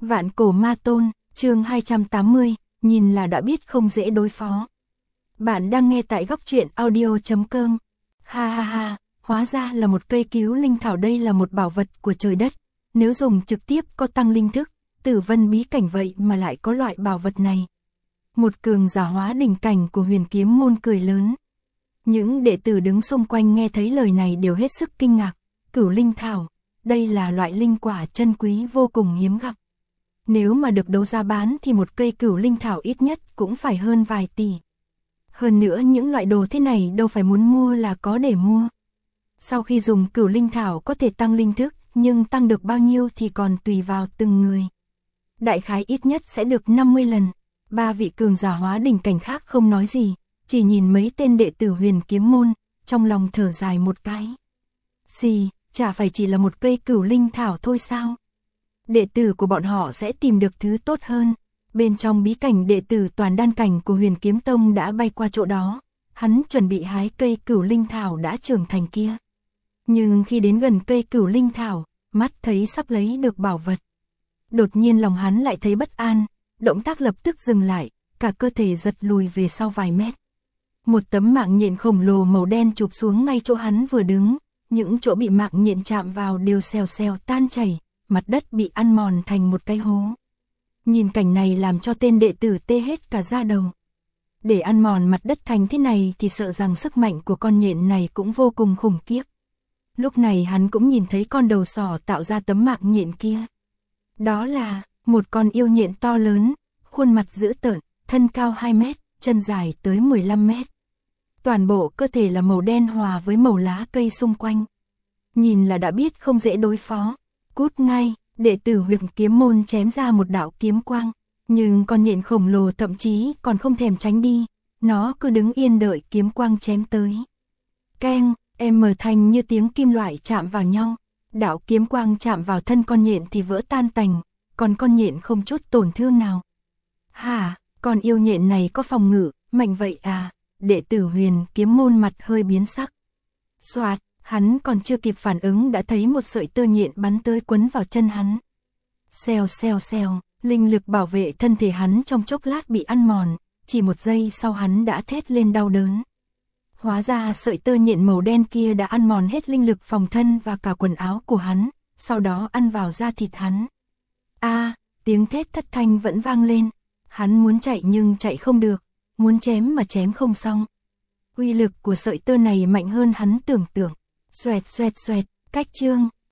Vạn cổ ma tôn, chương 280, nhìn là đã biết không dễ đối phó. Bạn đang nghe tại góc truyện audio.com. Ha ha ha, hóa ra là một cây cứu linh thảo, đây là một bảo vật của trời đất. Nếu dùng trực tiếp có tăng linh thức, tử vân bí cảnh vậy mà lại có loại bảo vật này. Một cường giả hóa đỉnh cảnh của Huyền Kiếm môn cười lớn. Những đệ tử đứng xung quanh nghe thấy lời này đều hết sức kinh ngạc. Cửu linh thảo, đây là loại linh quả chân quý vô cùng hiếm gặp. Nếu mà được đấu giá bán thì một cây cửu linh thảo ít nhất cũng phải hơn vài tỷ. Hơn nữa những loại đồ thế này đâu phải muốn mua là có để mua. Sau khi dùng cửu linh thảo có thể tăng linh thức, nhưng tăng được bao nhiêu thì còn tùy vào từng người. Đại khái ít nhất sẽ được 50 lần. Ba vị cường giả hóa đỉnh cảnh khác không nói gì, chỉ nhìn mấy tên đệ tử Huyền Kiếm môn, trong lòng thở dài một cái. Xì, chả phải chỉ là một cây cửu linh thảo thôi sao? Đệ tử của bọn họ sẽ tìm được thứ tốt hơn. Bên trong bí cảnh, đệ tử toàn đan cảnh của Huyền Kiếm Tông đã bay qua chỗ đó. Hắn chuẩn bị hái cây cửu linh thảo đã trưởng thành kia. Nhưng khi đến gần cây cửu linh thảo, mắt thấy sắp lấy được bảo vật. Đột nhiên lòng hắn lại thấy bất an, động tác lập tức dừng lại, cả cơ thể giật lùi về sau vài mét. Một tấm mạng nhện khổng lồ màu đen chụp xuống ngay chỗ hắn vừa đứng. Những chỗ bị mạng nhện chạm vào đều xèo xèo tan chảy, mặt đất bị ăn mòn thành một cái hố. Nhìn cảnh này làm cho tên đệ tử tê hết cả da đầu. Để ăn mòn mặt đất thành thế này thì sợ rằng sức mạnh của con nhện này cũng vô cùng khủng khiếp. Lúc này hắn cũng nhìn thấy con đầu sỏ tạo ra tấm mạng nhện kia. Đó là một con yêu nhện to lớn, khuôn mặt dữ tợn, thân cao 2 mét, chân dài tới 15 mét. Toàn bộ cơ thể là màu đen hòa với màu lá cây xung quanh. Nhìn là đã biết không dễ đối phó. Cút ngay, đệ tử Huyền Kiếm môn chém ra một đạo kiếm quang. Nhưng con nhện khổng lồ thậm chí còn không thèm tránh đi. Nó cứ đứng yên đợi kiếm quang chém tới. Keng, thanh như tiếng kim loại chạm vào nhau. Đạo kiếm quang chạm vào thân con nhện thì vỡ tan tành. Còn con nhện không chút tổn thương nào. Hả, con yêu nhện này có phòng ngự, mạnh vậy à? Đệ tử Huyền Kiếm môn mặt hơi biến sắc. Soạt, hắn còn chưa kịp phản ứng đã thấy một sợi tơ nhện bắn tới quấn vào chân hắn. Xèo xèo xèo, linh lực bảo vệ thân thể hắn trong chốc lát bị ăn mòn, chỉ một giây sau hắn đã thét lên đau đớn. Hóa ra sợi tơ nhện màu đen kia đã ăn mòn hết linh lực phòng thân và cả quần áo của hắn, sau đó ăn vào da thịt hắn. Tiếng thét thất thanh vẫn vang lên. Hắn muốn chạy nhưng chạy không được, muốn chém mà chém không xong. Uy lực của sợi tơ này mạnh hơn hắn tưởng tượng. Xoẹt xoẹt xoẹt, cách chương.